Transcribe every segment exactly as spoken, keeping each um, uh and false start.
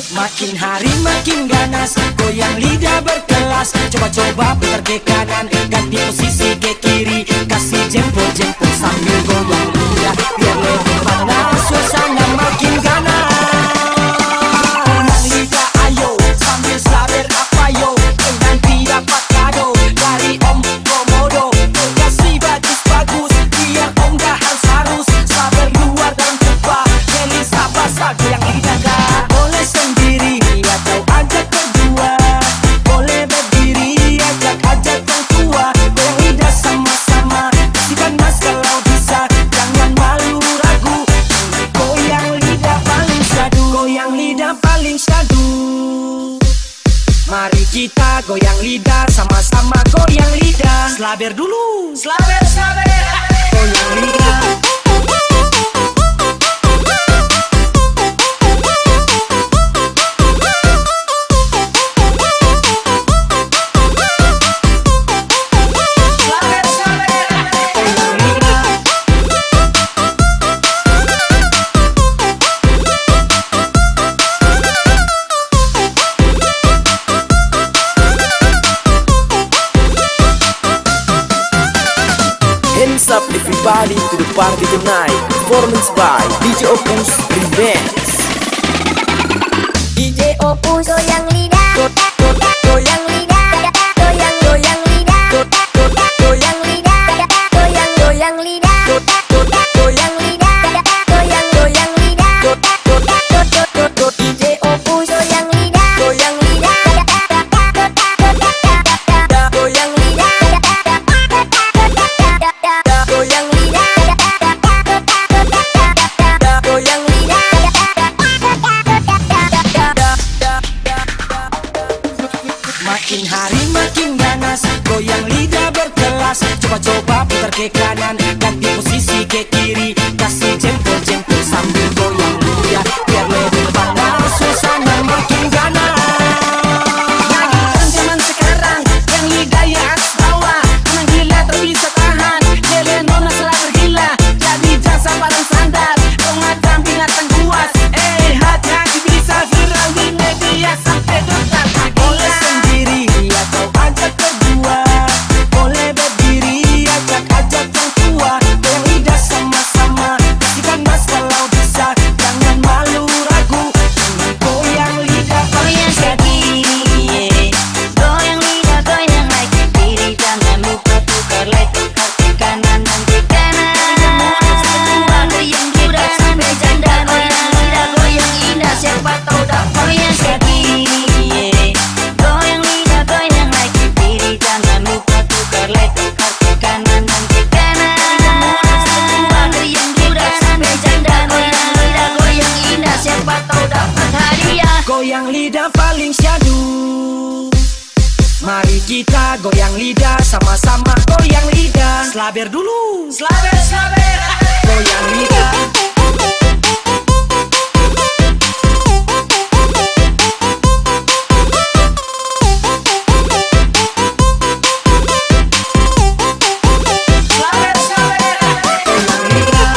Makin hari makin ganas, goyang lidah berkelas. Coba-coba putar ke kanan, ganti posisi ke kiri. Kasih jempol-jempol sambil goyang lidah, biar lebih panas, suasana makin ganas. Goyang lidah ayo, sambil sabar apa yo. Nanti dapat kado dari Om Komodo. Kasih bagus-bagus, biar Om gak harus-harus. Sabar luar dan lupa, Meli sabar sabar goyang lidah gak boleh sendiri atau ajak berdua. Boleh berdiri, ajak-ajak yang tua. Goyang lidah sama-sama, kasihkan mas kalau bisa. Jangan malu ragu, goyang lidah paling syadu. Goyang lidah paling syadu. Mari kita goyang lidah, sama-sama goyang lidah. Slaber dulu, slaber, slaber. Goyang lidah. Hands up everybody to the party tonight. Performance by D J Opus Remix. D J Opus goyang lidah, goyang lidah, goyang goyang lidah, goyang lidah, goyang goyang lidah, goyang lidah, goyang goyang lidah. D J Opus goyang lidah, goyang lidah, goyang lidah, goyang lidah, goyang lidah. Makin hari makin ganas, goyang lidah berkelas. Coba-coba putar ke kanan, ganti posisi ke kiri. Kasih jempol-jempol sambil goyang lidah, biar lebih panas, suasana makin ganas. Lagi zaman sekarang yang lidah ya atas bawah. Menang gila tak bisa tahan, Jelenona selalu gila. Jadi jangan sabar dan sandar, pengadam binatang buas. Eh hati-hati bisa viral di media sampai dokter Boleh gila. sendiri atau ajak berdua. Boleh berdiri, ajak-ajak yang tua. Goyang lidah sama-sama, kasihkan mas kalau bisa. Jangan malu ragu, goyang lidah paling jadi. Goyang lidah, goyang lagi diri. Jangan lupa tukar lagi, tukar ke kanan dan ke kanan. Goyang lidah sampai janda. Goyang lidah, goyang indah. Siapa tahu dapat goyang sendiri. Goyang lidah, goyang lagi diri. Jangan lupa tukar lagi, tukar ke kanan dan ke kanan. Goyang lidah sampai janda. Goyang lidah, goyang indah. Siapa tahu dapat hadiah. Goyang lidah paling syadu. Mari kita goyang lidah, sama-sama goyang lidah. Slaber dulu, slaber, slaber. Goyang lidah. Slaber, slaber. Goyang lidah.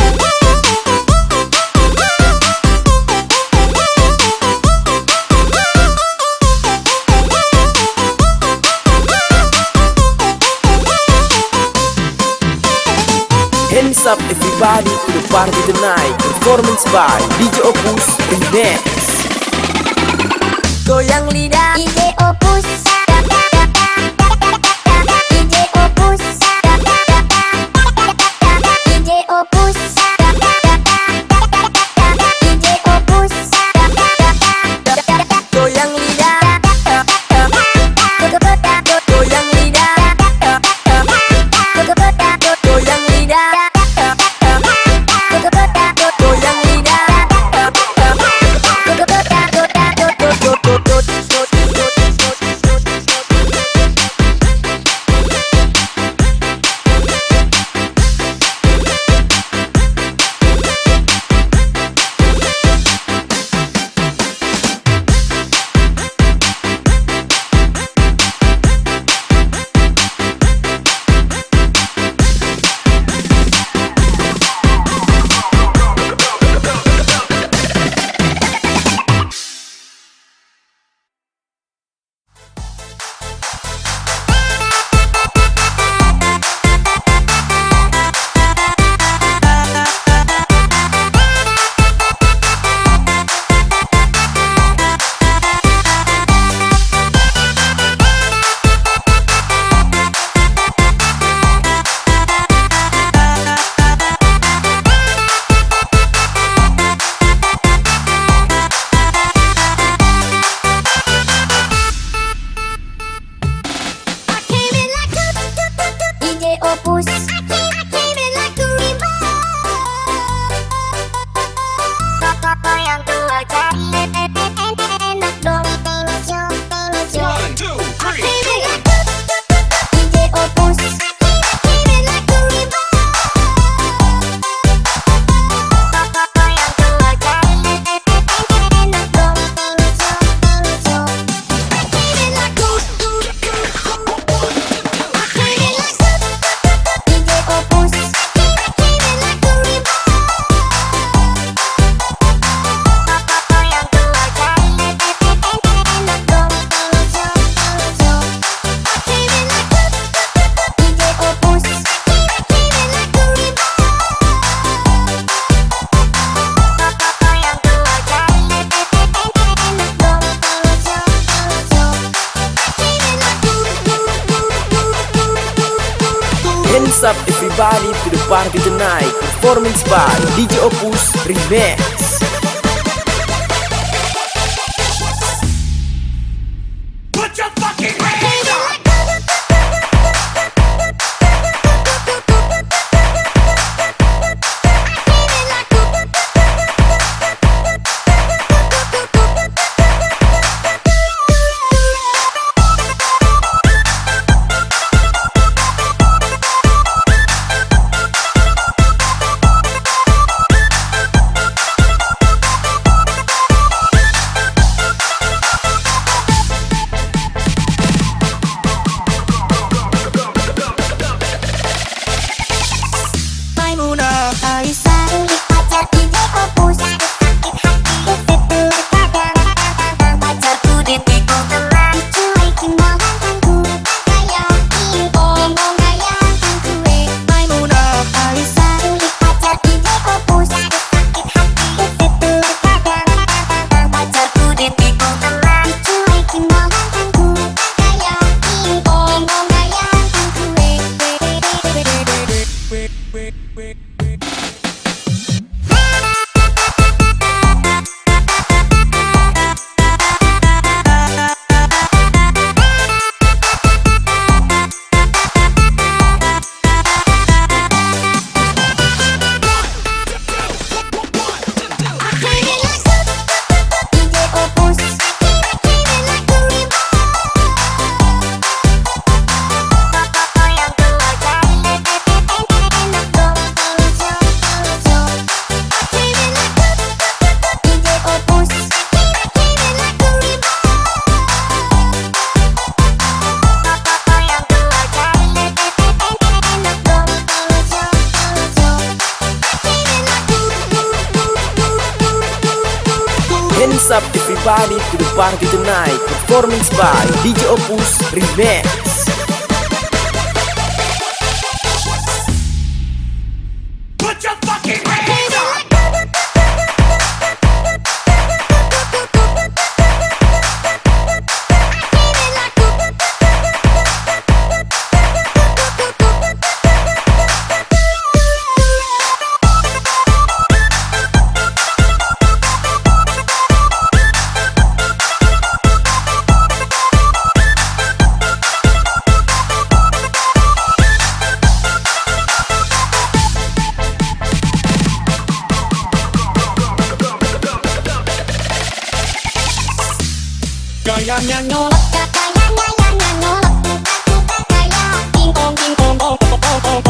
Hands up everybody to the party tonight. Performance by D J Opus Remix. Goyang lidah, D J Opus. D J Opus. D J Opus. D J Opus. Goyang lidah. Goyang lidah. Goyang lidah. Goyang lidah. party tonight. Performance by D J Opus Remix. Put your fucking hands up. Maimunah Aisyah Ulik pacar D J Opus sakit hati setelah kadang pacarku ditikung teman cuekin makananku kayak impong kayak kue. Maimunah Aisyah Ulik pacar D J Opus sakit hati setelah kadang pacarku ditikung teman cuekin makananku kayak impong kayak kue. Hands up everybody to the party tonight. Performance by D J Opus Remix. Put your fucking hands up. Gayanya nyolok, gayanya nyolok, buka buka kayak pingpong pingpong pong pong pong pong.